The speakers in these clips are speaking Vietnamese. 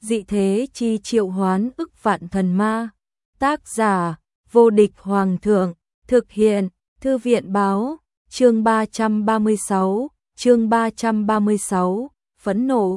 dị thế chi triệu hoán ức vạn thần ma. Tác giả, vô địch hoàng thượng, thực hiện, thư viện báo, chương 336, phẫn nộ.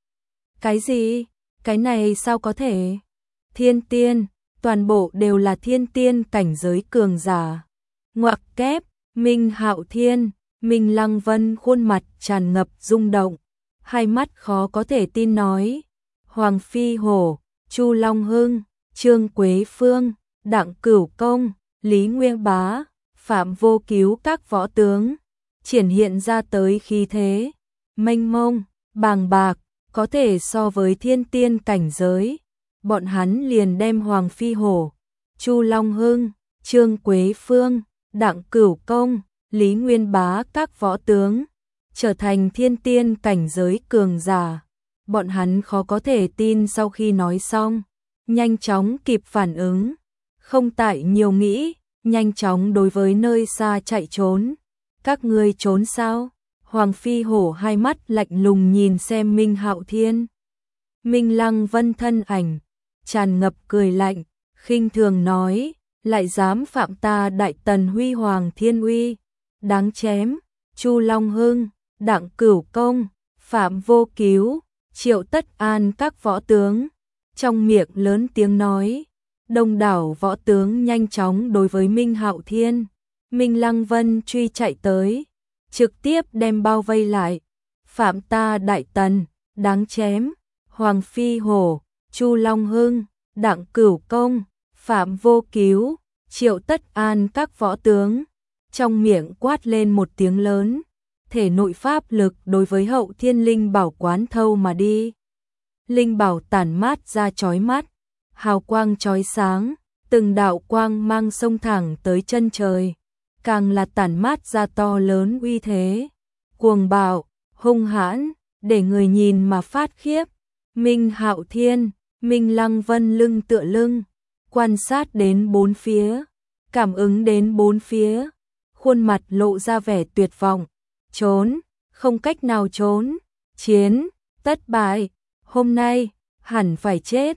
Cái gì? Cái này sao có thể? Thiên tiên, toàn bộ đều là thiên tiên cảnh giới cường giả. Ngoặc kép, Minh Hạo Thiên, Minh Lăng Vân khuôn mặt tràn ngập rung động, hai mắt khó có thể tin nói. Hoàng Phi Hổ, Chu Long Hưng, Trương Quế Phương, Đặng Cửu Công, Lý Nguyên Bá, Phạm Vô Cứu các võ tướng, triển hiện ra tới khí thế, mênh mông, bàng bạc, có thể so với thiên tiên cảnh giới. Bọn hắn liền đem Hoàng Phi Hổ, Chu Long Hưng, Trương Quế Phương, Đặng Cửu Công, Lý Nguyên Bá các võ tướng, trở thành thiên tiên cảnh giới cường giả. Bọn hắn khó có thể tin sau khi nói xong, nhanh chóng kịp phản ứng, không tại nhiều nghĩ, nhanh chóng đối với nơi xa chạy trốn. Các ngươi trốn sao? Hoàng Phi Hổ hai mắt lạnh lùng nhìn xem Minh Hạo Thiên. Minh Lăng Vân thân ảnh, tràn ngập cười lạnh, khinh thường nói, lại dám phạm ta Đại Tần huy hoàng thiên uy, đáng chém. Chu Long Hưng, Đặng Cửu Công, Phạm Vô Cứu, Triệu Tất An các võ tướng, trong miệng lớn tiếng nói. Đông đảo võ tướng nhanh chóng đối với Minh Hạo Thiên, Minh Lăng Vân truy chạy tới, trực tiếp đem bao vây lại. Phạm ta Đại Tần, đáng chém. Hoàng Phi Hổ, Chu Long Hưng, Đặng Cửu Công, Phạm Vô Cứu, Triệu Tất An các võ tướng, trong miệng quát lên một tiếng lớn, thể nội pháp lực đối với Hậu Thiên Linh Bảo quán thâu mà đi. Linh Bảo tản mát ra chói mắt, hào quang chói sáng, từng đạo quang mang sông thẳng tới chân trời, càng là tản mát ra to lớn uy thế, cuồng bạo, hung hãn, để người nhìn mà phát khiếp. Minh Hạo Thiên, Minh Lăng Vân lưng tựa lưng, quan sát đến bốn phía, cảm ứng đến bốn phía, khuôn mặt lộ ra vẻ tuyệt vọng. Trốn, không cách nào trốn, chiến, tất bại, hôm nay, hẳn phải chết,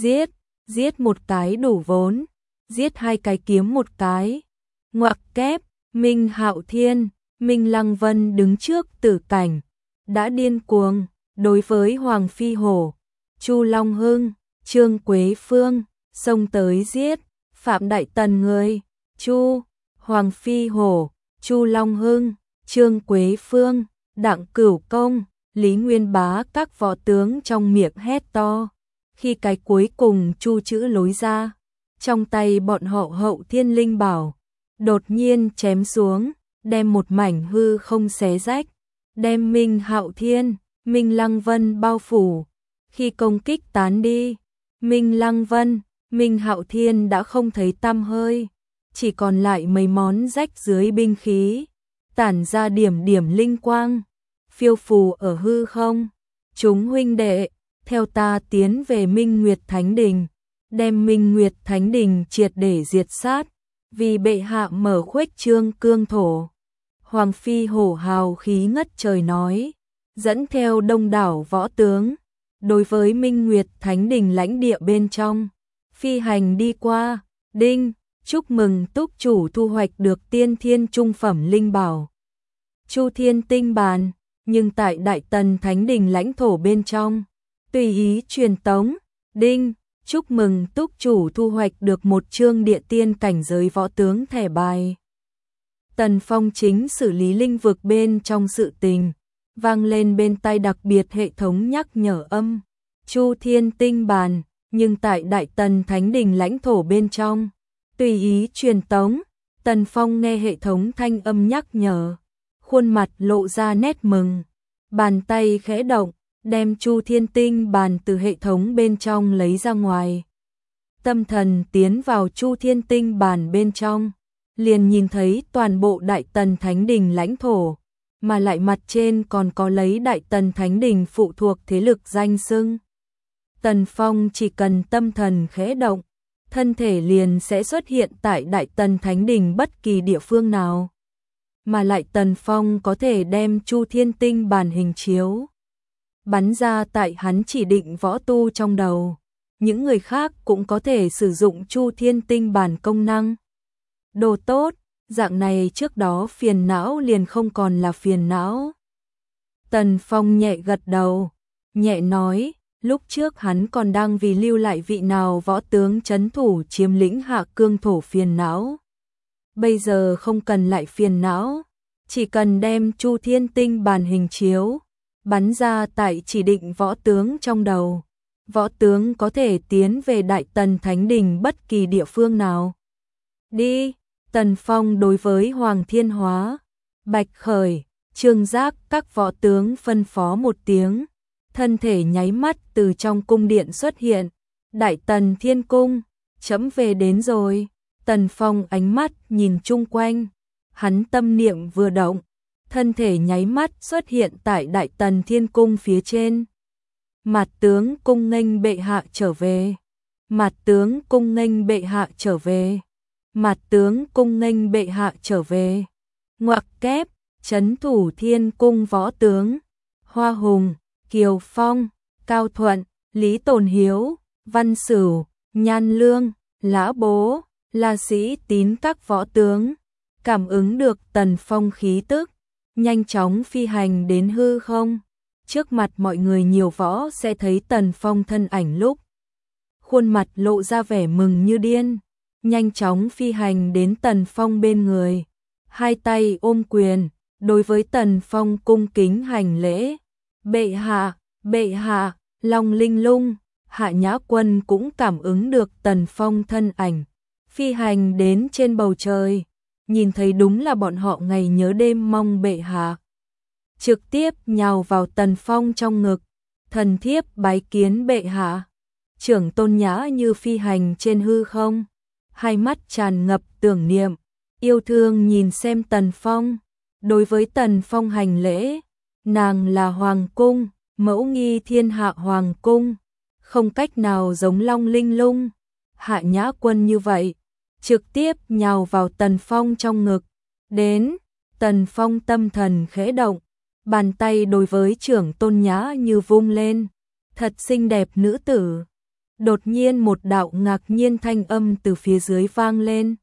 giết một cái đủ vốn, giết hai cái kiếm một cái. Ngoặc kép, Minh Hạo Thiên, Minh Lăng Vân đứng trước tử cảnh, đã điên cuồng, đối với Hoàng Phi Hổ, Chu Long Hưng, Trương Quế Phương, xông tới giết. Phạm Đại Tần người, Hoàng Phi Hổ, Chu Long Hưng, Trương Quế Phương, Đặng Cửu Công, Lý Nguyên Bá các võ tướng trong miệng hét to. Khi cái cuối cùng chu chữ lối ra, trong tay bọn họ Hậu Thiên Linh Bảo đột nhiên chém xuống, đem một mảnh hư không xé rách, đem Minh Hạo Thiên, Minh Lăng Vân bao phủ. Khi công kích tán đi, Minh Lăng Vân, Minh Hạo Thiên đã không thấy tăm hơi, chỉ còn lại mấy món rách dưới binh khí, tản ra điểm điểm linh quang, phiêu phù ở hư không. Chúng huynh đệ, theo ta tiến về Minh Nguyệt Thánh Đình, đem Minh Nguyệt Thánh Đình triệt để diệt sát, vì bệ hạ mở khuếch trương cương thổ. Hoàng Phi Hổ hào khí ngất trời nói, dẫn theo đông đảo võ tướng, đối với Minh Nguyệt Thánh Đình lãnh địa bên trong, phi hành đi qua. Đinh, chúc mừng túc chủ thu hoạch được tiên thiên trung phẩm linh bảo Chu Thiên Tinh Bàn, nhưng tại Đại Tần Thánh Đình lãnh thổ bên trong, tùy ý truyền tống. Đinh, chúc mừng túc chủ thu hoạch được một chương địa tiên cảnh giới võ tướng thẻ bài. Tần Phong chính xử lý linh vực bên trong sự tình, vang lên bên tai đặc biệt hệ thống nhắc nhở âm. Chu Thiên Tinh Bàn, nhưng tại Đại Tần Thánh Đình lãnh thổ bên trong, tùy ý truyền tống. Tần Phong nghe hệ thống thanh âm nhắc nhở, khuôn mặt lộ ra nét mừng, bàn tay khẽ động, đem Chu Thiên Tinh Bàn từ hệ thống bên trong lấy ra ngoài. Tâm thần tiến vào Chu Thiên Tinh Bàn bên trong, liền nhìn thấy toàn bộ Đại Tần Thánh Đình lãnh thổ, mà lại mặt trên còn có lấy Đại Tần Thánh Đình phụ thuộc thế lực danh xưng. Tần Phong chỉ cần tâm thần khẽ động, thân thể liền sẽ xuất hiện tại Đại Tần Thánh Đình bất kỳ địa phương nào. Mà lại Tần Phong có thể đem Chu Thiên Tinh Bàn hình chiếu bắn ra tại hắn chỉ định võ tu trong đầu. Những người khác cũng có thể sử dụng Chu Thiên Tinh bản công năng. Đồ tốt, dạng này trước đó phiền não liền không còn là phiền não. Tần Phong nhẹ gật đầu, nhẹ nói, lúc trước hắn còn đang vì lưu lại vị nào võ tướng trấn thủ chiếm lĩnh Hạ Cương thổ phiền não. Bây giờ không cần lại phiền não, chỉ cần đem Chu Thiên Tinh bản hình chiếu, bắn ra tại chỉ định võ tướng trong đầu. Võ tướng có thể tiến về Đại Tần Thánh Đình bất kỳ địa phương nào. Đi, Tần Phong đối với Hoàng Thiên Hóa, Bạch Khởi, Trương Giác các võ tướng phân phó một tiếng, thân thể nháy mắt từ trong cung điện xuất hiện. Đại Tần Thiên Cung, trẫm về đến rồi. Tần Phong ánh mắt nhìn chung quanh, hắn tâm niệm vừa động, thân thể nháy mắt xuất hiện tại Đại Tần Thiên Cung phía trên. Mạt tướng cung nghênh bệ hạ trở về. Mạt tướng cung nghênh bệ hạ trở về. Mạt tướng cung nghênh bệ hạ trở về. Ngoặc kép, trấn thủ Thiên Cung võ tướng, Hoa Hùng, Kiều Phong, Cao Thuận, Lý Tồn Hiếu, Văn Sửu, Nhan Lương, Lã Bố, La Sĩ Tín các võ tướng, cảm ứng được Tần Phong khí tức, nhanh chóng phi hành đến hư không. Trước mặt mọi người nhiều võ sẽ thấy Tần Phong thân ảnh lúc khuôn mặt lộ ra vẻ mừng như điên, nhanh chóng phi hành đến Tần Phong bên người, hai tay ôm quyền, đối với Tần Phong cung kính hành lễ. Bệ hạ, Long Linh Lung, Hạ Nhã Quân cũng cảm ứng được Tần Phong thân ảnh, phi hành đến trên bầu trời, nhìn thấy đúng là bọn họ ngày nhớ đêm mong bệ hạ. Trực tiếp nhào vào Tần Phong trong ngực, thần thiếp bái kiến bệ hạ. Trưởng Tôn Nhã Như phi hành trên hư không, hai mắt tràn ngập tưởng niệm, yêu thương nhìn xem Tần Phong, đối với Tần Phong hành lễ. Nàng là Hoàng Cung, mẫu nghi thiên hạ Hoàng Cung, không cách nào giống Long Linh Lung, Hạ Nhã Quân như vậy, trực tiếp nhào vào Tần Phong trong ngực. Đến, Tần Phong tâm thần khẽ động, bàn tay đối với Trưởng Tôn Nhã Như vung lên, thật xinh đẹp nữ tử. Đột nhiên một đạo ngạc nhiên thanh âm từ phía dưới vang lên.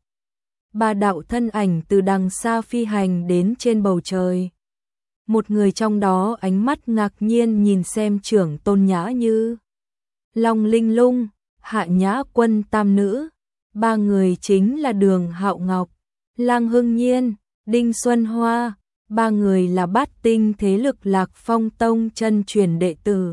Ba đạo thân ảnh từ đằng xa phi hành đến trên bầu trời. Một người trong đó ánh mắt ngạc nhiên nhìn xem Trưởng Tôn Nhã Như, Long Linh Lung, Hạ Nhã Quân tam nữ. Ba người chính là Đường Hạo Ngọc, Lang Hưng Nhiên, Đinh Xuân Hoa. Ba người là bát tinh thế lực Lạc Phong Tông chân truyền đệ tử.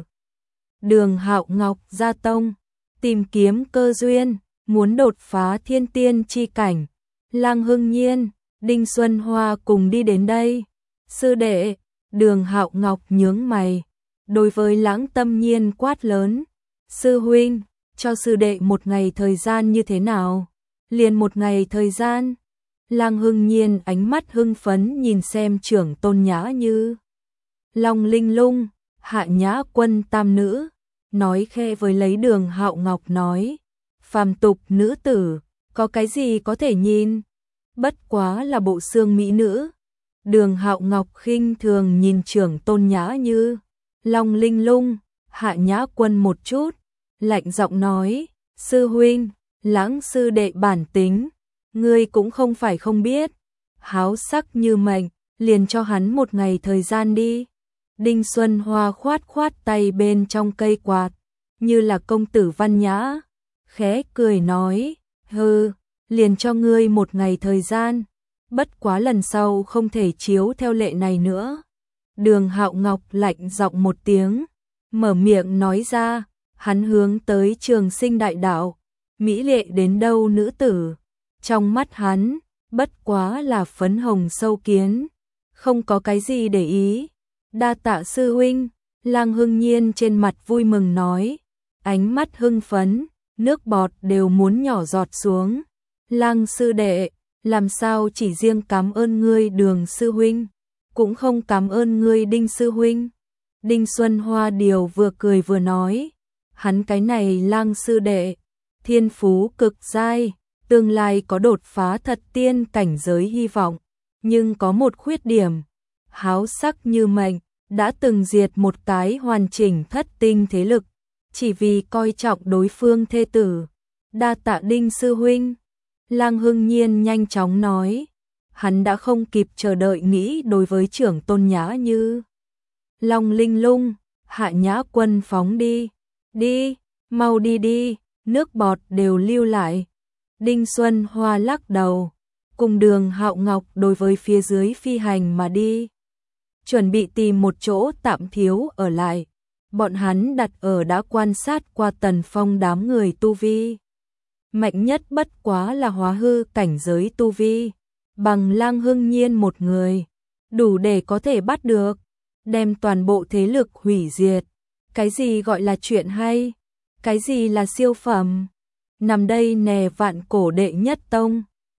Đường Hạo Ngọc ra tông, tìm kiếm cơ duyên, muốn đột phá thiên tiên chi cảnh. Lang Hưng Nhiên, Đinh Xuân Hoa cùng đi đến đây. Sư đệ, Đường Hạo Ngọc nhướng mày, đối với Lãng Tâm Nhiên quát lớn. Sư huynh, cho sư đệ một ngày thời gian như thế nào? Liền một ngày thời gian. Lang Hưng Nhiên ánh mắt hưng phấn nhìn xem Trưởng Tôn Nhã Như, Long Linh Lung, Hạ Nhã Quân tam nữ, nói khẽ với lấy Đường Hạo Ngọc nói, phàm tục nữ tử, có cái gì có thể nhìn, bất quá là bộ xương mỹ nữ. Đường Hạo Ngọc khinh thường nhìn Trưởng Tôn Nhã Như, Long Linh Lung, Hạ Nhã Quân một chút, lạnh giọng nói, sư huynh, Lãng sư đệ bản tính, ngươi cũng không phải không biết. Háo sắc như mệnh, liền cho hắn một ngày thời gian đi. Đinh Xuân Hoa khoát khoát tay bên trong cây quạt, như là công tử văn nhã, khẽ cười nói, hừ, liền cho ngươi một ngày thời gian, bất quá lần sau không thể chiếu theo lệ này nữa. Đường Hạo Ngọc lạnh giọng một tiếng, mở miệng nói ra, hắn hướng tới Trường Sinh đại đạo, mỹ lệ đến đâu nữ tử, trong mắt hắn, bất quá là phấn hồng sâu kiến, không có cái gì để ý. Đa tạ sư huynh, Lang Hưng Nhiên trên mặt vui mừng nói, ánh mắt hưng phấn, nước bọt đều muốn nhỏ giọt xuống. Lang sư đệ, làm sao chỉ riêng cảm ơn ngươi Đường sư huynh, cũng không cảm ơn ngươi Đinh sư huynh. Đinh Xuân Hoa điều vừa cười vừa nói, hắn cái này Lang sư đệ, thiên phú cực giai, tương lai có đột phá thật tiên cảnh giới hy vọng, nhưng có một khuyết điểm, háo sắc như mệnh, đã từng diệt một cái hoàn chỉnh thất tinh thế lực, chỉ vì coi trọng đối phương thê tử. Đa tạ Đinh sư huynh. Lang Hưng Nhiên nhanh chóng nói, hắn đã không kịp chờ đợi nghĩ đối với trưởng tôn Nhã Như. Long Linh Lung, Hạ Nhã Quân phóng đi, đi, mau đi đi, nước bọt đều lưu lại. Đinh Xuân Hoa lắc đầu, cùng Đường Hạo Ngọc đối với phía dưới phi hành mà đi. Chuẩn bị tìm một chỗ tạm thiếu ở lại. Bọn hắn đặt ở đã quan sát qua Tần Phong đám người tu vi. Mạnh nhất bất quá là hóa hư cảnh giới tu vi. Bằng Lang Hưng Nhiên một người. Đủ để có thể bắt được. Đem toàn bộ thế lực hủy diệt. Cái gì gọi là chuyện hay? Cái gì là siêu phẩm? Nằm đây nè vạn cổ đệ nhất tông.